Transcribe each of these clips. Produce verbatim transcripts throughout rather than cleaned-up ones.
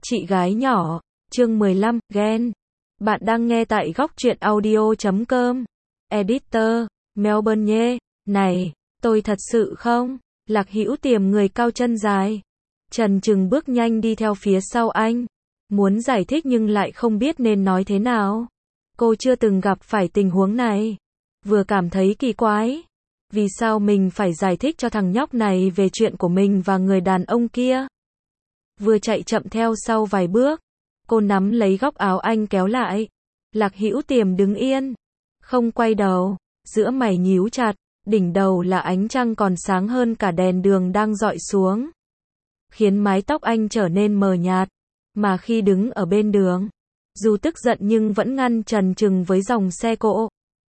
Chị gái nhỏ, chương mười lăm, ghen. Bạn đang nghe tại góc truyện audio chấm com. Editor, Melbourne nhé. Này, tôi thật sự không? Lạc Hữu Tiềm người cao chân dài. Trần Trừng bước nhanh đi theo phía sau anh. Muốn giải thích nhưng lại không biết nên nói thế nào. Cô chưa từng gặp phải tình huống này. Vừa cảm thấy kỳ quái. Vì sao mình phải giải thích cho thằng nhóc này về chuyện của mình và người đàn ông kia? Vừa chạy chậm theo sau vài bước, cô nắm lấy góc áo anh kéo lại. Lạc Hữu Tiềm đứng yên, không quay đầu, giữa mày nhíu chặt, đỉnh đầu là ánh trăng còn sáng hơn cả đèn đường đang dọi xuống, khiến mái tóc anh trở nên mờ nhạt, mà khi đứng ở bên đường, dù tức giận nhưng vẫn ngăn Trần Trừng với dòng xe cộ.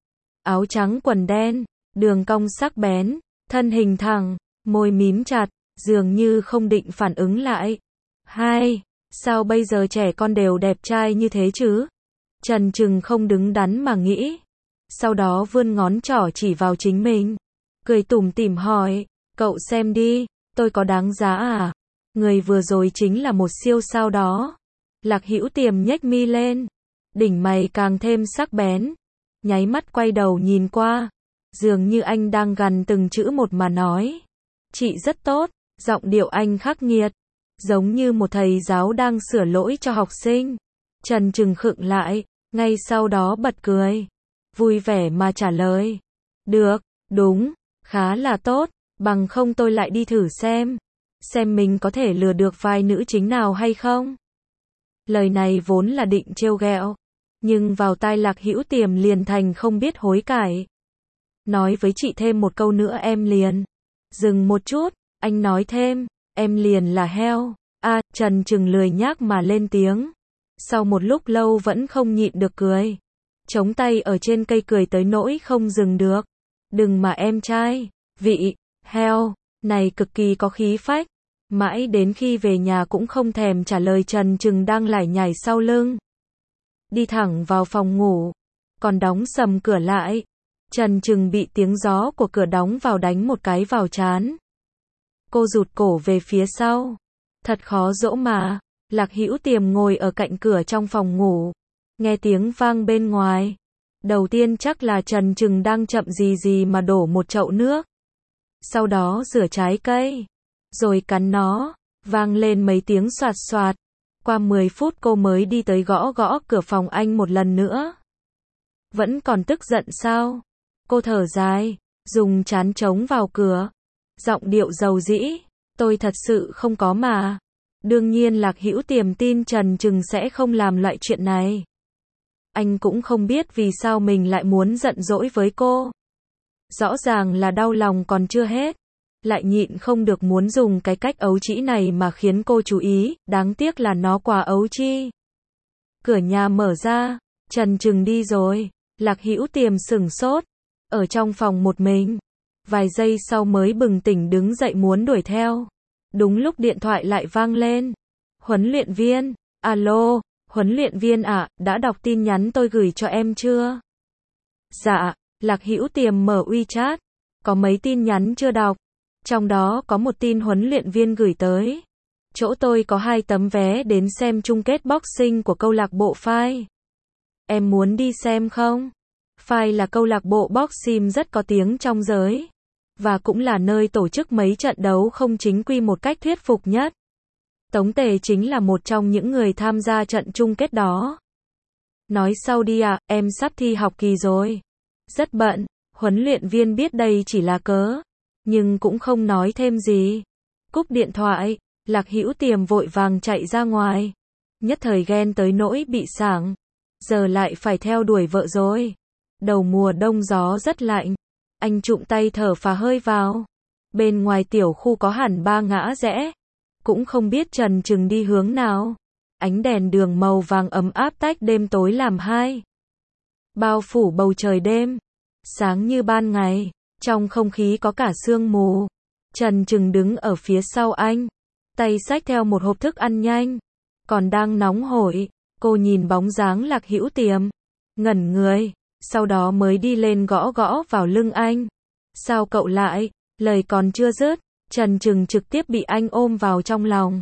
Áo trắng quần đen, đường cong sắc bén, thân hình thẳng, môi mím chặt, dường như không định phản ứng lại. Hai, sao bây giờ trẻ con đều đẹp trai như thế chứ? Trần Trừng không đứng đắn mà nghĩ. Sau đó vươn ngón trỏ chỉ vào chính mình. Cười tủm tỉm hỏi, cậu xem đi, tôi có đáng giá à? Người vừa rồi chính là một siêu sao đó. Lạc Hữu Tiềm nhếch mi lên. Đỉnh mày càng thêm sắc bén. Nháy mắt quay đầu nhìn qua. Dường như anh đang gằn từng chữ một mà nói. Chị rất tốt, giọng điệu anh khắc nghiệt. Giống như một thầy giáo đang sửa lỗi cho học sinh. Trần Trừng khựng lại, ngay sau đó bật cười. Vui vẻ mà trả lời. Được, đúng, khá là tốt, bằng không tôi lại đi thử xem. Xem mình có thể lừa được vai nữ chính nào hay không. Lời này vốn là định trêu ghẹo. Nhưng vào tai Lạc Hữu Tiềm liền thành không biết hối cải. Nói với chị thêm một câu nữa em liền. Dừng một chút, anh nói thêm. Em liền là heo. À, Trần Trừng lười nhác mà lên tiếng. Sau một lúc lâu vẫn không nhịn được cười. Chống tay ở trên cây cười tới nỗi không dừng được. Đừng mà em trai. Vị, heo, này cực kỳ có khí phách. Mãi đến khi về nhà cũng không thèm trả lời Trần Trừng đang lải nhải sau lưng. Đi thẳng vào phòng ngủ. Còn đóng sầm cửa lại. Trần Trừng bị tiếng gió của cửa đóng vào đánh một cái vào trán. Cô rụt cổ về phía sau. Thật khó dỗ mà. Lạc Hữu Tiềm ngồi ở cạnh cửa trong phòng ngủ. Nghe tiếng vang bên ngoài. Đầu tiên chắc là Trần Trừng đang chậm gì gì mà đổ một chậu nước. Sau đó rửa trái cây. Rồi cắn nó. Vang lên mấy tiếng soạt soạt. Qua mười phút cô mới đi tới gõ gõ cửa phòng anh một lần nữa. Vẫn còn tức giận sao? Cô thở dài. Dùng trán chống vào cửa. Giọng điệu dầu dĩ. Tôi thật sự không có mà. Đương nhiên Lạc Hữu Tiềm tin Trần Trừng sẽ không làm loại chuyện này. Anh cũng không biết vì sao mình lại muốn giận dỗi với cô. Rõ ràng là đau lòng còn chưa hết. Lại nhịn không được muốn dùng cái cách ấu trĩ này mà khiến cô chú ý. Đáng tiếc là nó quá ấu chi. Cửa nhà mở ra. Trần Trừng đi rồi. Lạc Hữu Tiềm sửng sốt. Ở trong phòng một mình. Vài giây sau mới bừng tỉnh đứng dậy muốn đuổi theo. Đúng lúc điện thoại lại vang lên. Huấn luyện viên, alo, huấn luyện viên ạ, à, đã đọc tin nhắn tôi gửi cho em chưa? Dạ, Lạc Hữu Tiềm mở WeChat. Có mấy tin nhắn chưa đọc. Trong đó có một tin huấn luyện viên gửi tới. Chỗ tôi có hai tấm vé đến xem chung kết boxing của câu lạc bộ Phai. Em muốn đi xem không? Phai là câu lạc bộ boxing rất có tiếng trong giới. Và cũng là nơi tổ chức mấy trận đấu không chính quy một cách thuyết phục nhất. Tống Tề chính là một trong những người tham gia trận chung kết đó. Nói sau đi ạ, à, em sắp thi học kỳ rồi. Rất bận, huấn luyện viên biết đây chỉ là cớ. Nhưng cũng không nói thêm gì. Cúp điện thoại, Lạc Hữu Tiềm vội vàng chạy ra ngoài. Nhất thời ghen tới nỗi bị sảng. Giờ lại phải theo đuổi vợ rồi. Đầu mùa đông gió rất lạnh. Anh trụm tay thở phào hơi vào. Bên ngoài tiểu khu có hẳn ba ngã rẽ. Cũng không biết Trần Trừng đi hướng nào. Ánh đèn đường màu vàng ấm áp tách đêm tối làm hai. Bao phủ bầu trời đêm. Sáng như ban ngày. Trong không khí có cả sương mù. Trần Trừng đứng ở phía sau anh. Tay xách theo một hộp thức ăn nhanh. Còn đang nóng hổi. Cô nhìn bóng dáng Lạc Hữu Tiềm. Ngẩn người. Sau đó mới đi lên gõ gõ vào lưng anh. Sao cậu lại? Lời còn chưa dứt. Trần Trừng trực tiếp bị anh ôm vào trong lòng.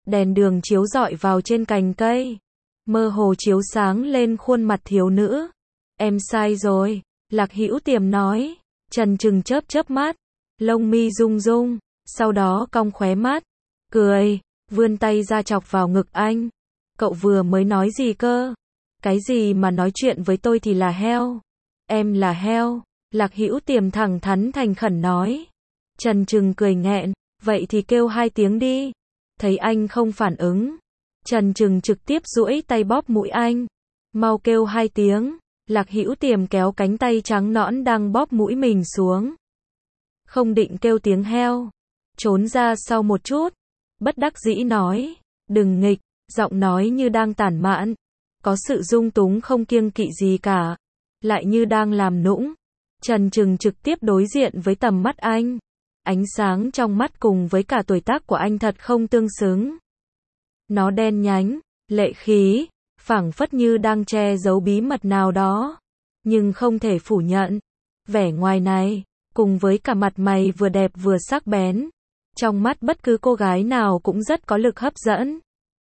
Đèn đường chiếu rọi vào trên cành cây, mơ hồ chiếu sáng lên khuôn mặt thiếu nữ. Em sai rồi, Lạc Hữu Tiềm nói. Trần Trừng chớp chớp mắt, lông mi rung rung, sau đó cong khóe mắt, cười, vươn tay ra chọc vào ngực anh. Cậu vừa mới nói gì cơ? Cái gì mà nói chuyện với tôi thì là heo? Em là heo, Lạc Hữu Tiềm thẳng thắn thành khẩn nói. Trần Trừng cười nghẹn, vậy thì kêu hai tiếng đi. Thấy anh không phản ứng, Trần Trừng trực tiếp duỗi tay bóp mũi anh. Mau kêu hai tiếng. Lạc Hữu Tiềm kéo cánh tay trắng nõn đang bóp mũi mình xuống. Không định kêu tiếng heo, trốn ra sau một chút, bất đắc dĩ nói, đừng nghịch, giọng nói như đang tản mạn, có sự dung túng không kiêng kỵ gì cả, lại như đang làm nũng. Trần Trừng trực tiếp đối diện với tầm mắt anh, ánh sáng trong mắt cùng với cả tuổi tác của anh thật không tương xứng. Nó đen nhánh, lệ khí, phảng phất như đang che giấu bí mật nào đó, nhưng không thể phủ nhận. Vẻ ngoài này, cùng với cả mặt mày vừa đẹp vừa sắc bén, trong mắt bất cứ cô gái nào cũng rất có lực hấp dẫn.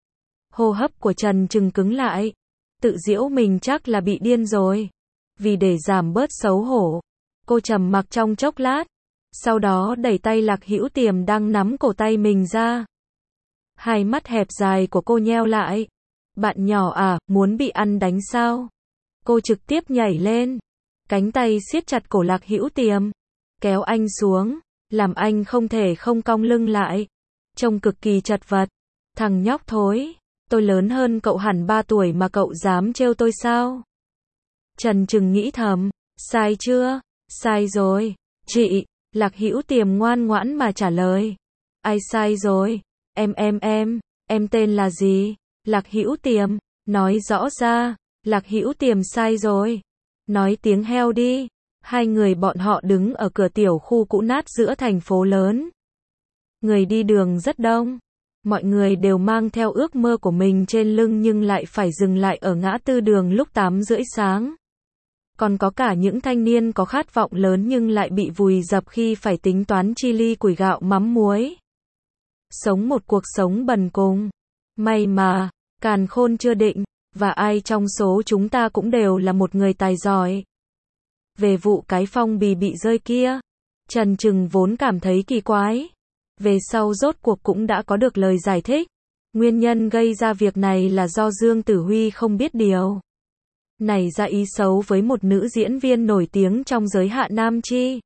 Hô hấp của Trần Trừng cứng lại, tự giễu mình chắc là bị điên rồi. Vì để giảm bớt xấu hổ, cô trầm mặc trong chốc lát, sau đó đẩy tay Lạc Hữu Tiềm đang nắm cổ tay mình ra. Hai mắt hẹp dài của cô nheo lại. Bạn nhỏ à, muốn bị ăn đánh sao? Cô trực tiếp nhảy lên, cánh tay siết chặt cổ Lạc Hữu Tiềm, kéo anh xuống, làm anh không thể không cong lưng lại, trông cực kỳ chật vật. Thằng nhóc thối, tôi lớn hơn cậu hẳn ba tuổi mà cậu dám trêu tôi sao? Trần Trừng nghĩ thầm, sai chưa? Sai rồi, chị. Lạc Hữu Tiềm ngoan ngoãn mà trả lời. Ai sai rồi? Em em em, em tên là gì? Lạc Hữu Tiềm, nói rõ ra. Lạc Hữu Tiềm sai rồi. Nói tiếng heo đi. Hai người bọn họ đứng ở cửa tiểu khu cũ nát giữa thành phố lớn. Người đi đường rất đông. Mọi người đều mang theo ước mơ của mình trên lưng nhưng lại phải dừng lại ở ngã tư đường lúc tám rưỡi sáng. Còn có cả những thanh niên có khát vọng lớn nhưng lại bị vùi dập khi phải tính toán chi ly củi gạo mắm muối. Sống một cuộc sống bần cùng. May mà, càn khôn chưa định, và ai trong số chúng ta cũng đều là một người tài giỏi. Về vụ cái phong bì bị rơi kia, Trần Trừng vốn cảm thấy kỳ quái. Về sau rốt cuộc cũng đã có được lời giải thích. Nguyên nhân gây ra việc này là do Dương Tử Huy không biết điều nảy ra ý xấu với một nữ diễn viên nổi tiếng trong giới Hạ Nam Chi.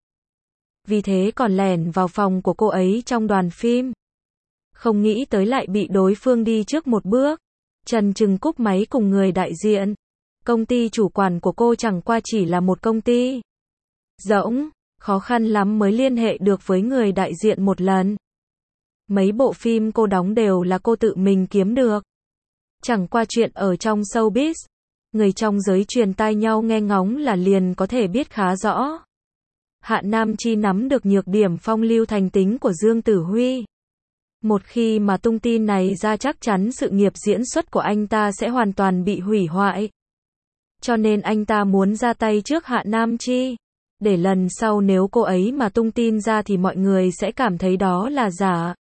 Vì thế còn lẻn vào phòng của cô ấy trong đoàn phim. Không nghĩ tới lại bị đối phương đi trước một bước. Trần Trừng cúp máy cùng người đại diện. Công ty chủ quản của cô chẳng qua chỉ là một công ty rỗng, khó khăn lắm mới liên hệ được với người đại diện một lần. Mấy bộ phim cô đóng đều là cô tự mình kiếm được. Chẳng qua chuyện ở trong showbiz, người trong giới truyền tai nhau nghe ngóng là liền có thể biết khá rõ. Hạ Nam Chi nắm được nhược điểm phong lưu thành tính của Dương Tử Huy. Một khi mà tung tin này ra chắc chắn sự nghiệp diễn xuất của anh ta sẽ hoàn toàn bị hủy hoại. Cho nên anh ta muốn ra tay trước Hạ Nam Chi. Để lần sau nếu cô ấy mà tung tin ra thì mọi người sẽ cảm thấy đó là giả.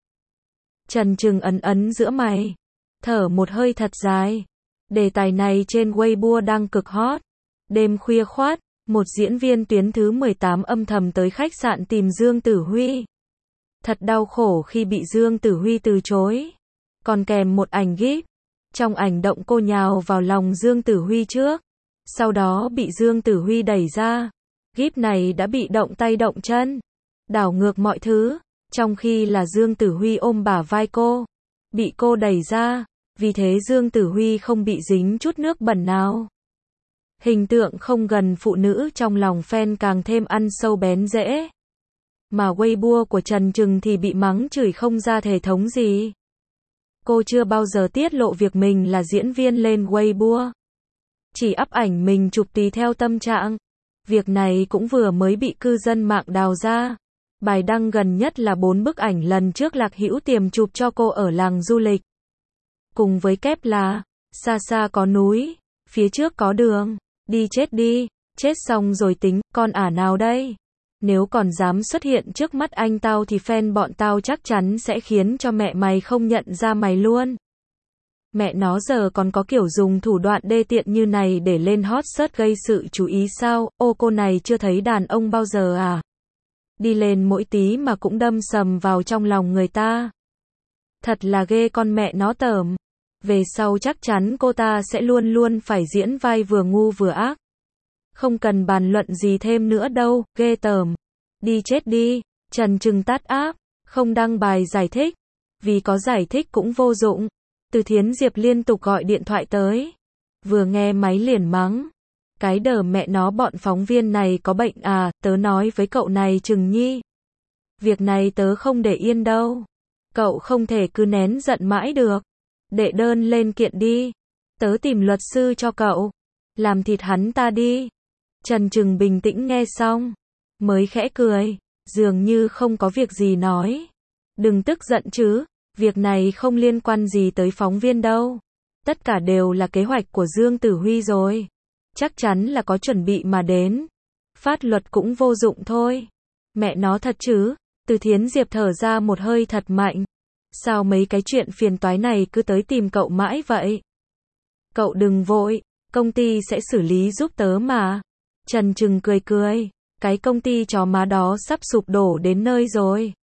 Trần Trừng ấn ấn giữa mày, thở một hơi thật dài. Đề tài này trên Weibo đang cực hot. Đêm khuya khoát, một diễn viên tuyến thứ mười tám âm thầm tới khách sạn tìm Dương Tử Huy. Thật đau khổ khi bị Dương Tử Huy từ chối. Còn kèm một ảnh gif. Trong ảnh động cô nhào vào lòng Dương Tử Huy trước. Sau đó bị Dương Tử Huy đẩy ra. Gif này đã bị động tay động chân, đảo ngược mọi thứ. Trong khi là Dương Tử Huy ôm bả vai cô, bị cô đẩy ra. Vì thế Dương Tử Huy không bị dính chút nước bẩn nào. Hình tượng không gần phụ nữ trong lòng fan càng thêm ăn sâu bén rễ. Mà Weibo của Trần Trừng thì bị mắng chửi không ra thể thống gì. Cô chưa bao giờ tiết lộ việc mình là diễn viên lên Weibo. Chỉ up ảnh mình chụp tùy theo tâm trạng. Việc này cũng vừa mới bị cư dân mạng đào ra. Bài đăng gần nhất là bốn bức ảnh lần trước Lạc Hữu Tiềm chụp cho cô ở làng du lịch. Cùng với kép là, xa xa có núi, phía trước có đường, đi chết đi, chết xong rồi tính, con ả nào đây? Nếu còn dám xuất hiện trước mắt anh tao thì fan bọn tao chắc chắn sẽ khiến cho mẹ mày không nhận ra mày luôn. Mẹ nó giờ còn có kiểu dùng thủ đoạn đê tiện như này để lên hot search gây sự chú ý sao? Ô cô này chưa thấy đàn ông bao giờ à? Đi lên mỗi tí mà cũng đâm sầm vào trong lòng người ta. Thật là ghê con mẹ nó tởm. Về sau chắc chắn cô ta sẽ luôn luôn phải diễn vai vừa ngu vừa ác. Không cần bàn luận gì thêm nữa đâu, ghê tởm. Đi chết đi, Trần Trừng tắt app, không đăng bài giải thích. Vì có giải thích cũng vô dụng. Từ Thiến Diệp liên tục gọi điện thoại tới. Vừa nghe máy liền mắng. Cái đờ mẹ nó bọn phóng viên này có bệnh à, tớ nói với cậu này Trừng Nhi. Việc này tớ không để yên đâu. Cậu không thể cứ nén giận mãi được. Đệ đơn lên kiện đi. Tớ tìm luật sư cho cậu. Làm thịt hắn ta đi. Trần Trừng bình tĩnh nghe xong. Mới khẽ cười. Dường như không có việc gì nói. Đừng tức giận chứ. Việc này không liên quan gì tới phóng viên đâu. Tất cả đều là kế hoạch của Dương Tử Huy rồi. Chắc chắn là có chuẩn bị mà đến. Phát luật cũng vô dụng thôi. Mẹ nó thật chứ. Từ Thiến Diệp thở ra một hơi thật mạnh. Sao mấy cái chuyện phiền toái này cứ tới tìm cậu mãi vậy? Cậu đừng vội. Công ty sẽ xử lý giúp tớ mà. Trần Trừng cười cười. Cái công ty chó má đó sắp sụp đổ đến nơi rồi.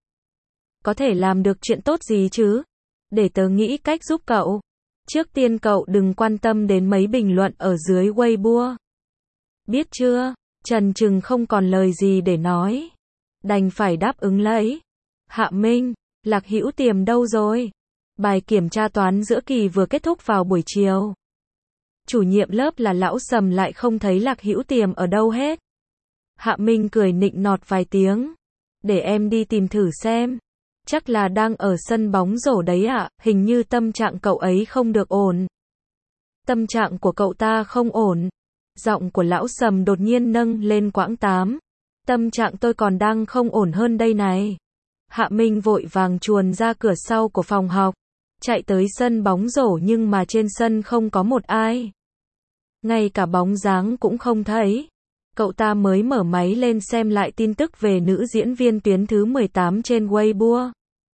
Có thể làm được chuyện tốt gì chứ? Để tớ nghĩ cách giúp cậu. Trước tiên cậu đừng quan tâm đến mấy bình luận ở dưới Weibo. Biết chưa? Trần Trừng không còn lời gì để nói. Đành phải đáp ứng lấy. Hạ Minh, Lạc Hữu Tiềm đâu rồi? Bài kiểm tra toán giữa kỳ vừa kết thúc vào buổi chiều. Chủ nhiệm lớp là Lão Sầm lại không thấy Lạc Hữu Tiềm ở đâu hết. Hạ Minh cười nịnh nọt vài tiếng. Để em đi tìm thử xem. Chắc là đang ở sân bóng rổ đấy ạ, hình như tâm trạng cậu ấy không được ổn. Tâm trạng của cậu ta không ổn. Giọng của Lão Sầm đột nhiên nâng lên quãng tám. Tâm trạng tôi còn đang không ổn hơn đây này. Hạ Minh vội vàng chuồn ra cửa sau của phòng học. Chạy tới sân bóng rổ nhưng mà trên sân không có một ai. Ngay cả bóng dáng cũng không thấy. Cậu ta mới mở máy lên xem lại tin tức về nữ diễn viên tuyến thứ mười tám trên Weibo.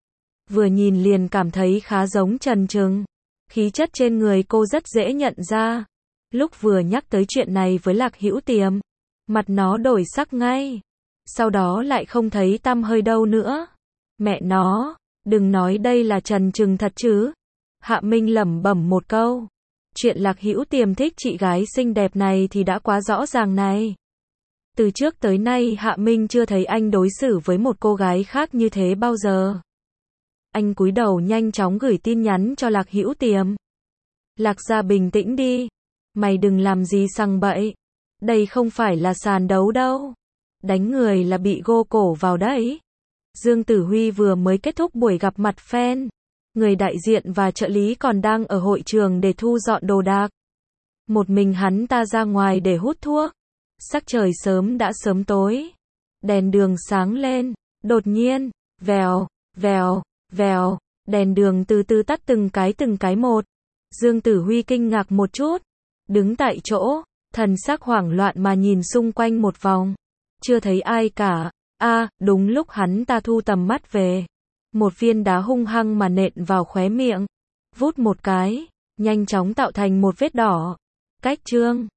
Vừa nhìn liền cảm thấy khá giống Trần Trừng. Khí chất trên người cô rất dễ nhận ra. Lúc vừa nhắc tới chuyện này với Lạc Hữu Tiềm, mặt nó đổi sắc ngay. Sau đó lại không thấy tăm hơi đâu nữa. Mẹ nó, đừng nói đây là Trần Trừng thật chứ. Hạ Minh lẩm bẩm một câu. Chuyện Lạc Hữu Tiềm thích chị gái xinh đẹp này thì đã quá rõ ràng này. Từ trước tới nay Hạ Minh chưa thấy anh đối xử với một cô gái khác như thế bao giờ. Anh cúi đầu nhanh chóng gửi tin nhắn cho Lạc Hữu Tiềm. Lạc gia bình tĩnh đi. Mày đừng làm gì sằng bậy. Đây không phải là sàn đấu đâu. Đánh người là bị gô cổ vào đấy. Dương Tử Huy vừa mới kết thúc buổi gặp mặt fan. Người đại diện và trợ lý còn đang ở hội trường để thu dọn đồ đạc. Một mình hắn ta ra ngoài để hút thuốc. Sắc trời sớm đã sớm tối. Đèn đường sáng lên. Đột nhiên, vèo, vèo, vèo, đèn đường từ từ tắt từng cái từng cái một. Dương Tử Huy kinh ngạc một chút. Đứng tại chỗ, thần sắc hoảng loạn mà nhìn xung quanh một vòng. Chưa thấy ai cả. A, à, đúng lúc hắn ta thu tầm mắt về. Một viên đá hung hăng mà nện vào khóe miệng. Vút một cái, nhanh chóng tạo thành một vết đỏ. Cách chương